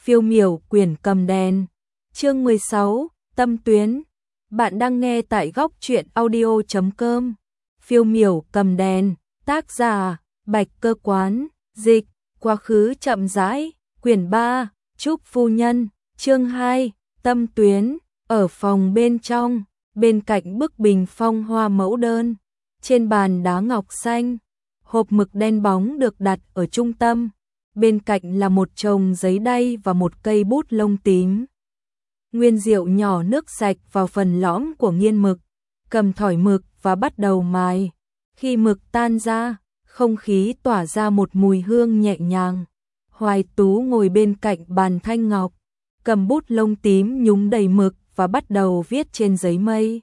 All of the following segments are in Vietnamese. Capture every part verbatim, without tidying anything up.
Phiêu miểu quyển cầm đèn. Chương mười sáu, Tâm tuyến. Bạn đang nghe tại góc truyện audio chấm com. Phiêu miểu cầm đèn, tác giả Bạch Cơ Quán, dịch Quá khứ chậm rãi, quyển ba, Trúc phu nhân, chương hai, Tâm tuyến. Ở phòng bên trong, bên cạnh bức bình phong hoa mẫu đơn, trên bàn đá ngọc xanh, hộp mực đen bóng được đặt ở trung tâm. Bên cạnh là một chồng giấy đay và một cây bút lông tím. Nguyên Diệu nhỏ nước sạch vào phần lõm của nghiên mực, cầm thỏi mực và bắt đầu mài. Khi mực tan ra, không khí tỏa ra một mùi hương nhẹ nhàng. Hoài Tú ngồi bên cạnh bàn thanh ngọc, cầm bút lông tím nhúng đầy mực và bắt đầu viết trên giấy mây.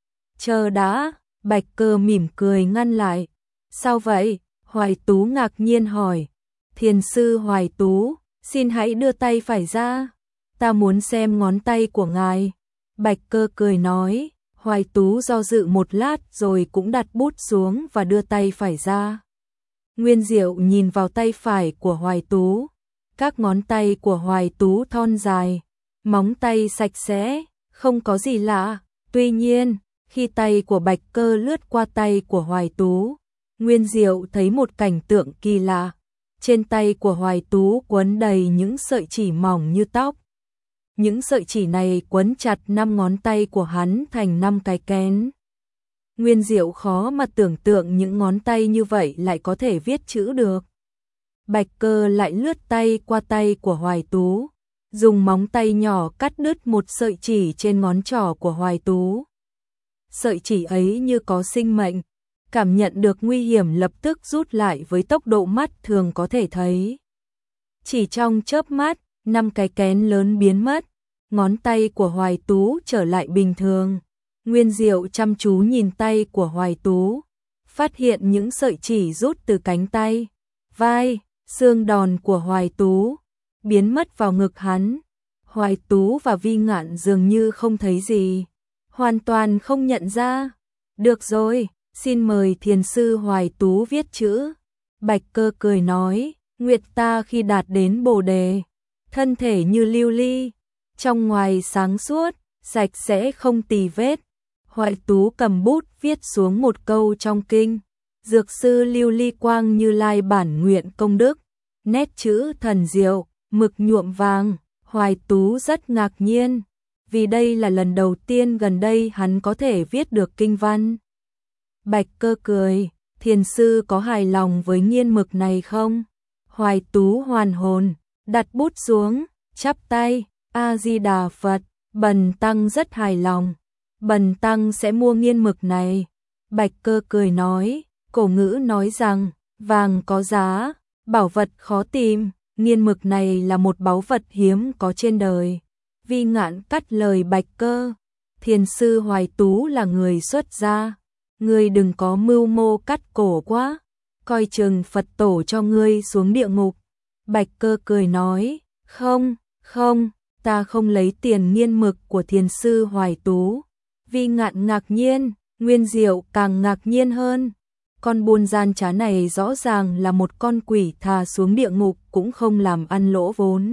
Chờ đã, Bạch Cơ mỉm cười ngăn lại. Sao vậy? Hoài Tú ngạc nhiên hỏi. Thiền sư Hoài Tú, xin hãy đưa tay phải ra. Ta muốn xem ngón tay của ngài. Bạch Cơ cười nói. Hoài Tú do dự một lát rồi cũng đặt bút xuống và đưa tay phải ra. Nguyên Diệu nhìn vào tay phải của Hoài Tú. Các ngón tay của Hoài Tú thon dài, móng tay sạch sẽ, không có gì lạ. Tuy nhiên, khi tay của Bạch Cơ lướt qua tay của Hoài Tú, Nguyên Diệu thấy một cảnh tượng kỳ lạ. Trên tay của Hoài Tú quấn đầy những sợi chỉ mỏng như tóc. Những sợi chỉ này quấn chặt năm ngón tay của hắn thành năm cái kén. Nguyên Diệu khó mà tưởng tượng những ngón tay như vậy lại có thể viết chữ được. Bạch Cơ lại lướt tay qua tay của Hoài Tú, dùng móng tay nhỏ cắt đứt một sợi chỉ trên ngón trỏ của Hoài Tú. Sợi chỉ ấy như có sinh mệnh, cảm nhận được nguy hiểm lập tức rút lại với tốc độ mắt thường có thể thấy. Chỉ trong chớp mắt, năm cái kén lớn biến mất, ngón tay của Hoài Tú trở lại bình thường. Nguyên Diệu chăm chú nhìn tay của Hoài Tú, phát hiện những sợi chỉ rút từ cánh tay, vai, xương đòn của Hoài Tú, biến mất vào ngực hắn. Hoài Tú và Vi Ngạn dường như không thấy gì, hoàn toàn không nhận ra. Được rồi, xin mời thiền sư Hoài Tú viết chữ. Bạch Cơ cười nói, nguyệt ta khi đạt đến Bồ đề, thân thể như lưu ly, trong ngoài sáng suốt, sạch sẽ không tì vết. Hoài Tú cầm bút viết xuống một câu trong kinh, dược sư lưu ly quang Như Lai bản nguyện công đức, nét chữ thần diệu, mực nhuộm vàng. Hoài Tú rất ngạc nhiên, vì đây là lần đầu tiên gần đây hắn có thể viết được kinh văn. Bạch Cơ cười, thiền sư có hài lòng với nghiên mực này không? Hoài Tú hoàn hồn, đặt bút xuống, chắp tay, A-di-đà Phật, bần tăng rất hài lòng. Bần tăng sẽ mua nghiên mực này. Bạch Cơ cười nói, cổ ngữ nói rằng, vàng có giá, bảo vật khó tìm, nghiên mực này là một báu vật hiếm có trên đời. Vi Ngạn cắt lời Bạch Cơ, thiền sư Hoài Tú là người xuất gia, ngươi đừng có mưu mô cắt cổ quá, coi chừng Phật tổ cho ngươi xuống địa ngục. Bạch Cơ cười nói, không, không, ta không lấy tiền nghiên mực của thiền sư Hoài Tú. Vi Ngạn ngạc nhiên, Nguyên Diệu càng ngạc nhiên hơn. Con buôn gian trá này rõ ràng là một con quỷ thà xuống địa ngục cũng không làm ăn lỗ vốn.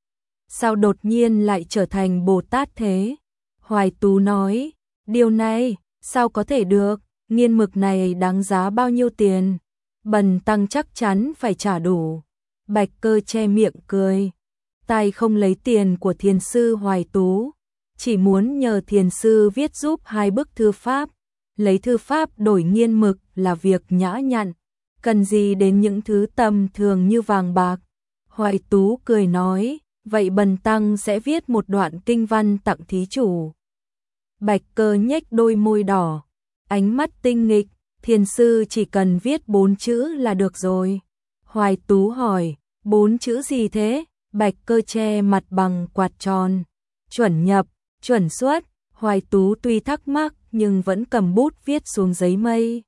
Sao đột nhiên lại trở thành Bồ Tát thế? Hoài Tú nói, điều này, sao có thể được, nghiên mực này đáng giá bao nhiêu tiền? Bần tăng chắc chắn phải trả đủ. Bạch Cơ che miệng cười, tài không lấy tiền của thiền sư Hoài Tú, chỉ muốn nhờ thiền sư viết giúp hai bức thư pháp. Lấy thư pháp đổi nghiên mực là việc nhã nhặn, cần gì đến những thứ tầm thường như vàng bạc. Hoài Tú cười nói, vậy bần tăng sẽ viết một đoạn kinh văn tặng thí chủ. Bạch Cơ nhếch đôi môi đỏ, ánh mắt tinh nghịch, thiền sư chỉ cần viết bốn chữ là được rồi. Hoài Tú hỏi, bốn chữ gì thế? Bạch Cơ che mặt bằng quạt tròn, chuẩn nhập, chuẩn xuất. Hoài Tú tuy thắc mắc nhưng vẫn cầm bút viết xuống giấy mây.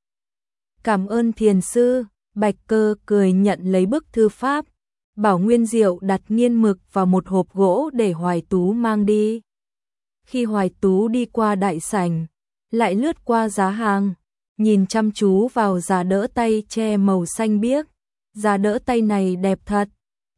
Cảm ơn thiền sư. Bạch Cơ cười nhận lấy bức thư pháp, bảo Nguyên Diệu đặt nghiên mực vào một hộp gỗ để Hoài Tú mang đi. Khi Hoài Tú đi qua đại sảnh, lại lướt qua giá hàng, nhìn chăm chú vào giá đỡ tay tre màu xanh biếc. Giá đỡ tay này đẹp thật.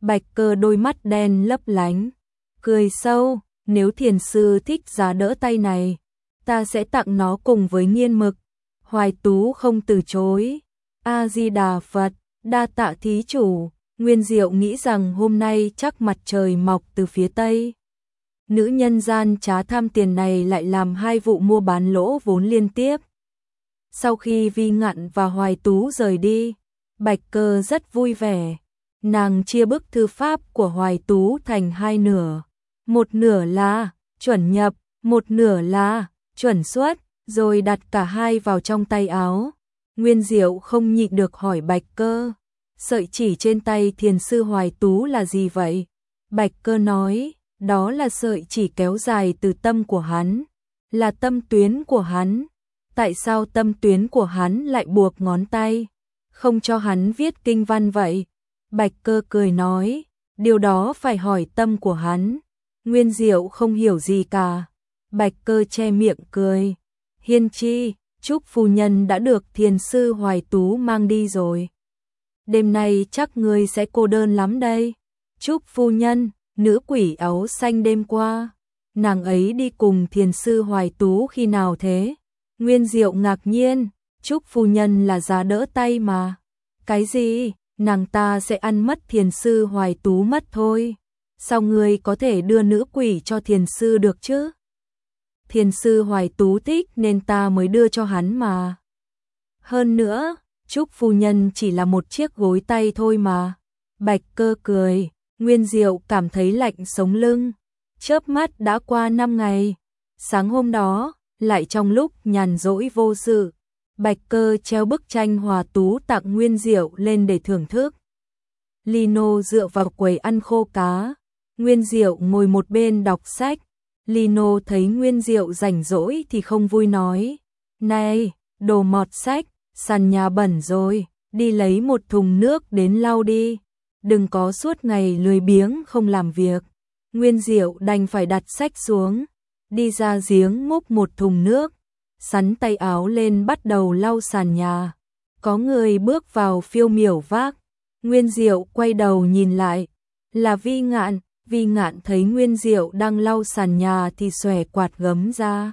Bạch Cơ đôi mắt đen lấp lánh, cười sâu, nếu thiền sư thích giá đỡ tay này, ta sẽ tặng nó cùng với nghiên mực. Hoài Tú không từ chối. A-di-đà Phật, đa tạ thí chủ. Nguyên Diệu nghĩ rằng hôm nay chắc mặt trời mọc từ phía tây. Nữ nhân gian trá tham tiền này lại làm hai vụ mua bán lỗ vốn liên tiếp. Sau khi Vi Ngạn và Hoài Tú rời đi, Bạch Cơ rất vui vẻ. Nàng chia bức thư pháp của Hoài Tú thành hai nửa. Một nửa là chuẩn nhập, một nửa là chuẩn xuất, rồi đặt cả hai vào trong tay áo. Nguyên Diệu không nhịn được hỏi Bạch Cơ, sợi chỉ trên tay thiền sư Hoài Tú là gì vậy? Bạch Cơ nói, đó là sợi chỉ kéo dài từ tâm của hắn, là tâm tuyến của hắn. Tại sao tâm tuyến của hắn lại buộc ngón tay, không cho hắn viết kinh văn vậy? Bạch Cơ cười nói, điều đó phải hỏi tâm của hắn. Nguyên Diệu không hiểu gì cả. Bạch Cơ che miệng cười. Hiên Chi, Trúc phu nhân đã được thiền sư Hoài Tú mang đi rồi. Đêm nay chắc ngươi sẽ cô đơn lắm đây. Trúc phu nhân, nữ quỷ áo xanh đêm qua, nàng ấy đi cùng thiền sư Hoài Tú khi nào thế? Nguyên Diệu ngạc nhiên, Trúc phu nhân là giá đỡ tay mà. Cái gì? Nàng ta sẽ ăn mất thiền sư Hoài Tú mất thôi. Sao ngươi có thể đưa nữ quỷ cho thiền sư được chứ? Thiền sư Hoài Tú thích nên ta mới đưa cho hắn mà. Hơn nữa, Trúc phu nhân chỉ là một chiếc gối tay thôi mà. Bạch Cơ cười, Nguyên Diệu cảm thấy lạnh sống lưng. Chớp mắt đã qua năm ngày. Sáng hôm đó, lại trong lúc nhàn rỗi vô sự, Bạch Cơ treo bức tranh Hòa Tú tặng Nguyên Diệu lên để thưởng thức. Lino dựa vào quầy ăn khô cá, Nguyên Diệu ngồi một bên đọc sách. Lino thấy Nguyên Diệu rảnh rỗi thì không vui nói, này, đồ mọt sách, sàn nhà bẩn rồi, đi lấy một thùng nước đến lau đi, đừng có suốt ngày lười biếng không làm việc. Nguyên Diệu đành phải đặt sách xuống, đi ra giếng múc một thùng nước, sắn tay áo lên bắt đầu lau sàn nhà. Có người bước vào phiêu miểu vác. Nguyên Diệu quay đầu nhìn lại, là Vi Ngạn. Vi Ngạn thấy Nguyên Diệu đang lau sàn nhà thì xòe quạt gấm ra,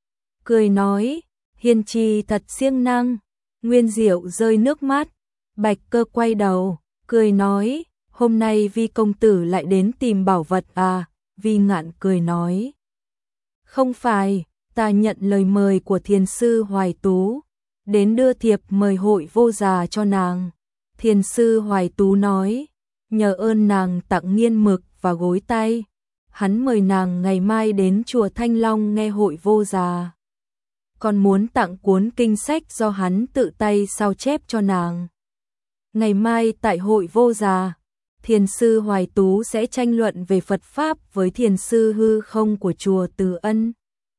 cười nói, Hiên Chi thật siêng năng. Nguyên Diệu rơi nước mắt. Bạch Cơ quay đầu, cười nói, hôm nay Vi công tử lại đến tìm bảo vật à? Vi Ngạn cười nói, không phải, ta nhận lời mời của thiền sư Hoài Tú, đến đưa thiệp mời hội vô già cho nàng. Thiền sư Hoài Tú nói, nhờ ơn nàng tặng nghiên mực và gối tay, hắn mời nàng ngày mai đến chùa Thanh Long nghe hội vô già, còn muốn tặng cuốn kinh sách do hắn tự tay sao chép cho nàng. Ngày mai tại hội vô già, thiền sư Hoài Tú sẽ tranh luận về Phật Pháp với thiền sư hư không của chùa Từ Ân.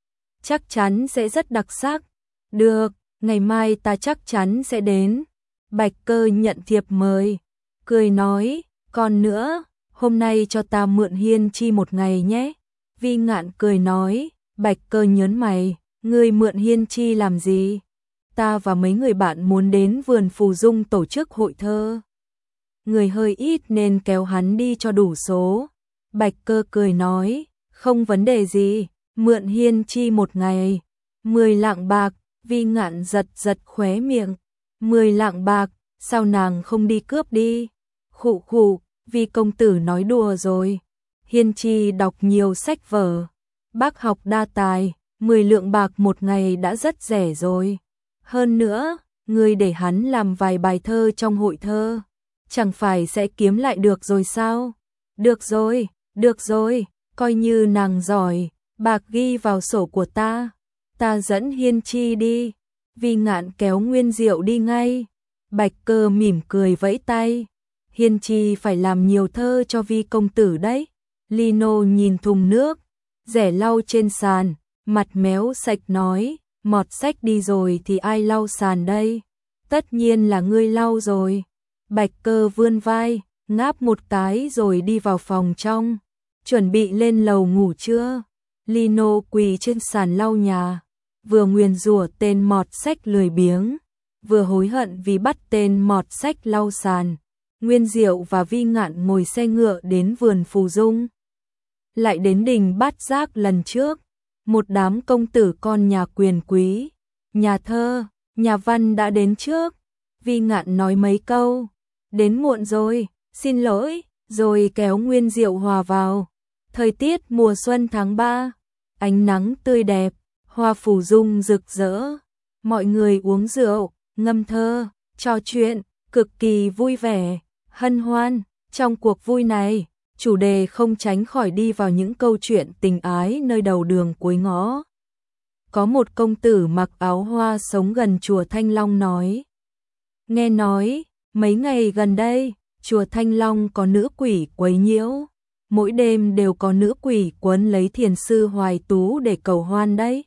Chắc chắn sẽ rất đặc sắc. Được, ngày mai ta chắc chắn sẽ đến. Bạch Cơ nhận thiệp mời, cười nói, còn nữa, hôm nay cho ta mượn Hiên Chi một ngày nhé. Vi Ngạn cười nói, Bạch Cơ nhớn mày, ngươi mượn Hiên Chi làm gì? Ta và mấy người bạn muốn đến vườn Phù Dung tổ chức hội thơ. Người hơi ít nên kéo hắn đi cho đủ số. Bạch Cơ cười nói, không vấn đề gì, mượn Hiên Chi một ngày. Mười lạng bạc. Vi Ngạn giật giật khóe miệng. Mười lạng bạc, sao nàng không đi cướp đi? Khụ khụ, Vi công tử nói đùa rồi. Hiên Chi đọc nhiều sách vở, bác học đa tài, mười lượng bạc một ngày đã rất rẻ rồi. Hơn nữa, ngươi để hắn làm vài bài thơ trong hội thơ, chẳng phải sẽ kiếm lại được rồi sao? Được rồi, được rồi, coi như nàng giỏi, bạc ghi vào sổ của ta. Ta dẫn Hiên Chi đi. Vi Ngạn kéo Nguyên Diệu đi ngay. Bạch Cơ mỉm cười vẫy tay. Hiên Chi phải làm nhiều thơ cho Vi công tử đấy. Lino nhìn thùng nước, rẻ lau trên sàn, mặt méo sạch nói, mọt sách đi rồi thì ai lau sàn đây? Tất nhiên là ngươi lau rồi. Bạch Cơ vươn vai, ngáp một cái rồi đi vào phòng trong, chuẩn bị lên lầu ngủ trưa. Lino quỳ trên sàn lau nhà, vừa nguyền rủa tên mọt sách lười biếng, vừa hối hận vì bắt tên mọt sách lau sàn. Nguyên Diệu và Vi Ngạn ngồi xe ngựa đến vườn Phù Dung. Lại đến đình Bát Giác lần trước, một đám công tử con nhà quyền quý, nhà thơ, nhà văn đã đến trước. Vi Ngạn nói mấy câu, đến muộn rồi, xin lỗi, rồi kéo Nguyên Diệu hòa vào. Thời tiết mùa xuân tháng ba, ánh nắng tươi đẹp, hoa Phù Dung rực rỡ. Mọi người uống rượu, ngâm thơ, trò chuyện, cực kỳ vui vẻ, hân hoan. Trong cuộc vui này, chủ đề không tránh khỏi đi vào những câu chuyện tình ái nơi đầu đường cuối ngõ. Có một công tử mặc áo hoa sống gần chùa Thanh Long nói. Nghe nói, mấy ngày gần đây, chùa Thanh Long có nữ quỷ quấy nhiễu. Mỗi đêm đều có nữ quỷ quấn lấy thiền sư Hoài Tú để cầu hoan đấy.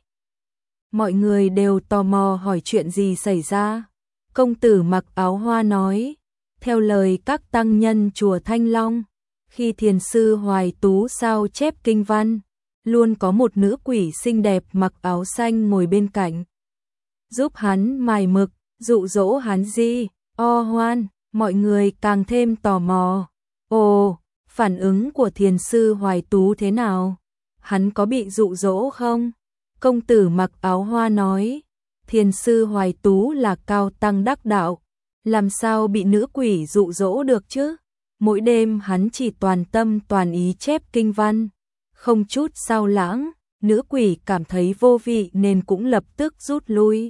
Mọi người đều tò mò hỏi chuyện gì xảy ra. Công tử mặc áo hoa nói, theo lời các tăng nhân chùa Thanh Long, khi thiền sư Hoài Tú sao chép kinh văn, luôn có một nữ quỷ xinh đẹp mặc áo xanh ngồi bên cạnh, giúp hắn mài mực, dụ dỗ hắn di, o hoan. Mọi người càng thêm tò mò. Ồ, phản ứng của thiền sư Hoài Tú thế nào? Hắn có bị dụ dỗ không? Công tử mặc áo hoa nói, thiền sư Hoài Tú là cao tăng đắc đạo, làm sao bị nữ quỷ dụ dỗ được chứ? Mỗi đêm hắn chỉ toàn tâm toàn ý chép kinh văn, không chút sao lãng. Nữ quỷ cảm thấy vô vị nên cũng lập tức rút lui.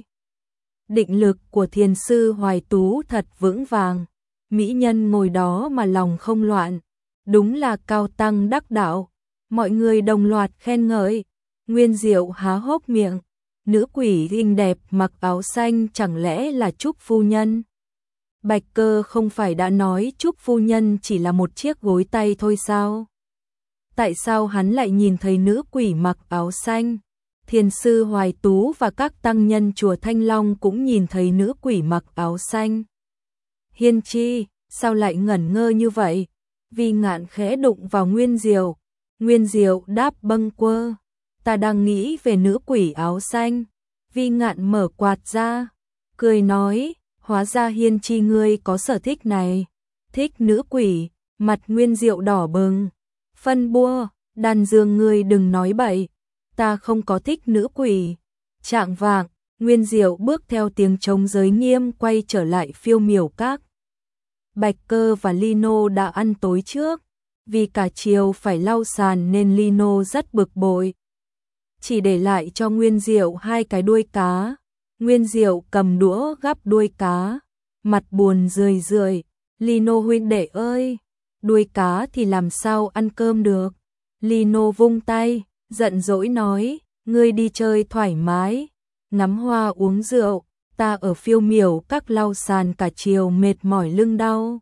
Định lực của thiền sư Hoài Tú thật vững vàng. Mỹ nhân ngồi đó mà lòng không loạn, đúng là cao tăng đắc đạo. Mọi người đồng loạt khen ngợi. Nguyên Diệu há hốc miệng, nữ quỷ xinh đẹp mặc áo xanh chẳng lẽ là Trúc phu nhân? Bạch Cơ không phải đã nói Trúc phu nhân chỉ là một chiếc gối tay thôi sao? Tại sao hắn lại nhìn thấy nữ quỷ mặc áo xanh? Thiền sư Hoài Tú và các tăng nhân chùa Thanh Long cũng nhìn thấy nữ quỷ mặc áo xanh. Hiên Chi, sao lại ngẩn ngơ như vậy? Vi Ngạn khẽ đụng vào Nguyên Diệu. Nguyên Diệu đáp bâng quơ, ta đang nghĩ về nữ quỷ áo xanh. Vi Ngạn mở quạt ra, cười nói, hóa ra Hiên Chi ngươi có sở thích này, thích nữ quỷ. Mặt Nguyên Diệu đỏ bừng, phân bua, đàn dương ngươi đừng nói bậy, ta không có thích nữ quỷ. Trạng vạng, Nguyên Diệu bước theo tiếng trống giới nghiêm quay trở lại Phiêu Miểu Các. Bạch Cơ và Lino đã ăn tối trước, vì cả chiều phải lau sàn nên Lino rất bực bội. Chỉ để lại cho Nguyên Diệu hai cái đuôi cá. Nguyên Diệu cầm đũa gắp đuôi cá, mặt buồn rười rượi. Lino huynh đệ ơi, đuôi cá thì làm sao ăn cơm được? Lino vung tay, giận dỗi nói, ngươi đi chơi thoải mái, ngắm hoa uống rượu, ta ở Phiêu Miểu Các lau sàn cả chiều mệt mỏi lưng đau.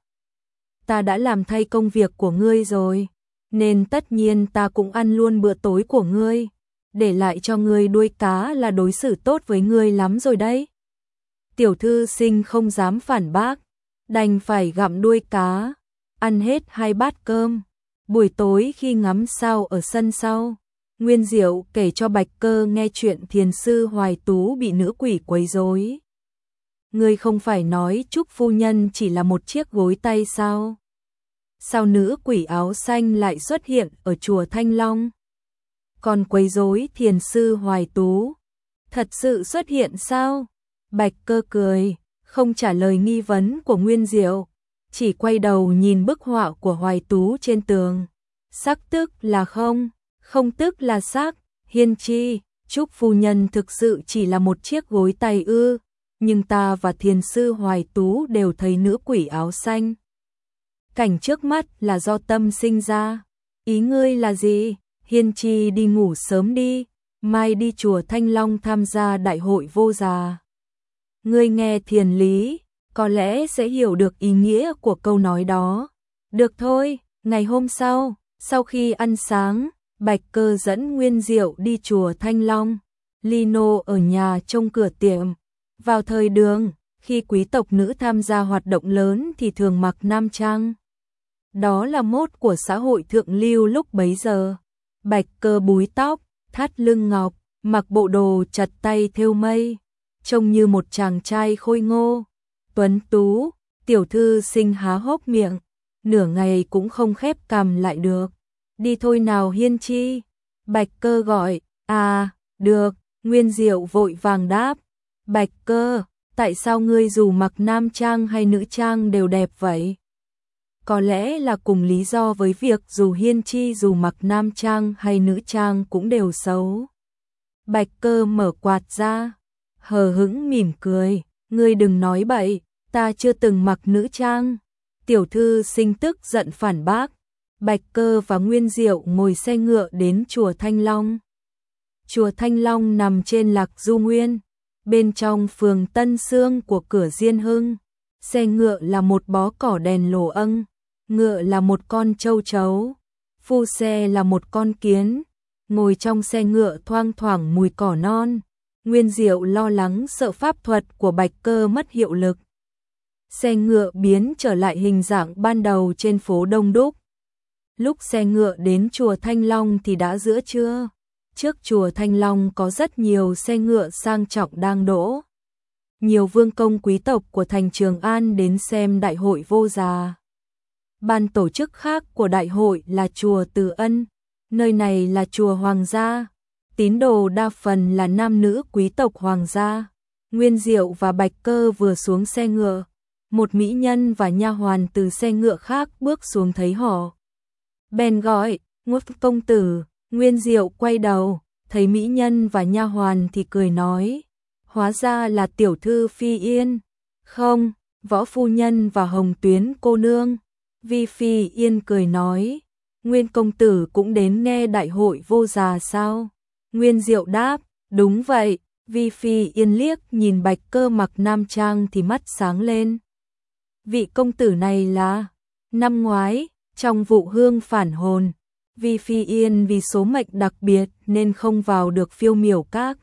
Ta đã làm thay công việc của ngươi rồi, nên tất nhiên ta cũng ăn luôn bữa tối của ngươi. Để lại cho ngươi đuôi cá là đối xử tốt với ngươi lắm rồi đấy. Tiểu thư sinh không dám phản bác, đành phải gặm đuôi cá, ăn hết hai bát cơm. Buổi tối khi ngắm sao ở sân sau, Nguyên Diệu kể cho Bạch Cơ nghe chuyện thiền sư Hoài Tú bị nữ quỷ quấy rối. Ngươi không phải nói Trúc phu nhân chỉ là một chiếc gối tay sao? Sao nữ quỷ áo xanh lại xuất hiện ở chùa Thanh Long? Còn quấy rối thiền sư Hoài Tú, thật sự xuất hiện sao? Bạch Cơ cười, không trả lời nghi vấn của Nguyên Diệu, chỉ quay đầu nhìn bức họa của Hoài Tú trên tường. Sắc tức là không, không tức là sắc. Hiên Chi, Trúc phu nhân thực sự chỉ là một chiếc gối tay ư? Nhưng ta và thiền sư Hoài Tú đều thấy nữ quỷ áo xanh. Cảnh trước mắt là do tâm sinh ra. Ý ngươi là gì? Hiên Chi đi ngủ sớm đi, mai đi chùa Thanh Long tham gia đại hội vô già. Ngươi nghe thiền lý, có lẽ sẽ hiểu được ý nghĩa của câu nói đó. Được thôi, ngày hôm sau, sau khi ăn sáng, Bạch Cơ dẫn Nguyên Diệu đi chùa Thanh Long. Lino ở nhà trông cửa tiệm. Vào thời Đường, khi quý tộc nữ tham gia hoạt động lớn thì thường mặc nam trang. Đó là mốt của xã hội thượng lưu lúc bấy giờ. Bạch Cơ búi tóc, thắt lưng ngọc, mặc bộ đồ chặt tay thêu mây, trông như một chàng trai khôi ngô, tuấn tú. Tiểu thư sinh há hốc miệng, nửa ngày cũng không khép cằm lại được. Đi thôi nào Hiên Chi. Bạch Cơ gọi. À, được. Nguyên Diệu vội vàng đáp. Bạch Cơ, tại sao ngươi dù mặc nam trang hay nữ trang đều đẹp vậy? Có lẽ là cùng lý do với việc dù Hiên Chi dù mặc nam trang hay nữ trang cũng đều xấu. Bạch Cơ mở quạt ra, hờ hững mỉm cười. Ngươi đừng nói bậy, ta chưa từng mặc nữ trang. Tiểu thư sinh tức giận phản bác. Bạch Cơ và Nguyên Diệu ngồi xe ngựa đến chùa Thanh Long. Chùa Thanh Long nằm trên Lạc Du Nguyên, bên trong phường Tân Sương của cửa Diên Hưng. Xe ngựa là một bó cỏ đèn lồ âng, ngựa là một con châu chấu, phu xe là một con kiến. Ngồi trong xe ngựa thoang thoảng mùi cỏ non. Nguyên Diệu lo lắng sợ pháp thuật của Bạch Cơ mất hiệu lực. Xe ngựa biến trở lại hình dạng ban đầu trên phố đông đúc. Lúc xe ngựa đến chùa Thanh Long thì đã giữa trưa. Trước chùa Thanh Long có rất nhiều xe ngựa sang trọng đang đỗ. Nhiều vương công quý tộc của thành Trường An đến xem đại hội vô già. Ban tổ chức khác của đại hội là chùa Từ Ân, nơi này là chùa Hoàng gia. Tín đồ đa phần là nam nữ quý tộc Hoàng gia. Nguyên Diệu và Bạch Cơ vừa xuống xe ngựa, một mỹ nhân và nha hoàn từ xe ngựa khác bước xuống thấy họ. Bèn gọi, Ngốt công tử. Nguyên Diệu quay đầu, thấy mỹ nhân và nha hoàn thì cười nói, hóa ra là tiểu thư Phi Yên. Không, Võ phu nhân và Hồng Tuyến cô nương. Vi Phi Yên cười nói, Nguyên công tử cũng đến nghe đại hội vô già sao? Nguyên Diệu đáp, đúng vậy. Vi Phi Yên liếc nhìn Bạch Cơ mặc nam trang thì mắt sáng lên. Vị công tử này là năm ngoái, trong vụ hương phản hồn, Vi Phi Yên vì số mệnh đặc biệt nên không vào được Phiêu Miểu Các.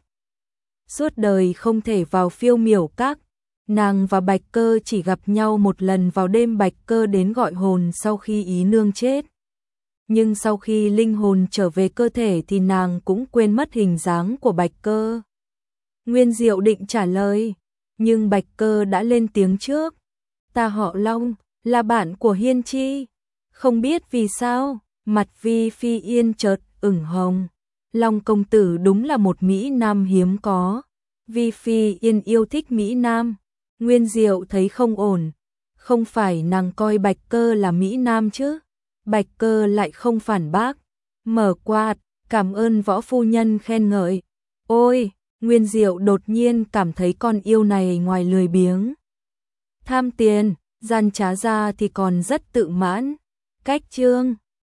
Suốt đời không thể vào Phiêu Miểu Các, nàng và Bạch Cơ chỉ gặp nhau một lần vào đêm Bạch Cơ đến gọi hồn sau khi ý nương chết. Nhưng sau khi linh hồn trở về cơ thể thì nàng cũng quên mất hình dáng của Bạch Cơ. Nguyên Diệu định trả lời, nhưng Bạch Cơ đã lên tiếng trước. Ta họ Long, là bạn của Hiên Chi. Không biết vì sao, mặt Vi Phi Yên chợt ửng hồng. Long công tử đúng là một Mỹ Nam hiếm có. Vi Phi Yên yêu thích Mỹ Nam. Nguyên Diệu thấy không ổn. Không phải nàng coi Bạch Cơ là Mỹ Nam chứ? Bạch Cơ lại không phản bác. Mở quạt, cảm ơn Võ phu nhân khen ngợi. Ôi, Nguyên Diệu đột nhiên cảm thấy con yêu này ngoài lười biếng, tham tiền, gian trá ra thì còn rất tự mãn. Cách chương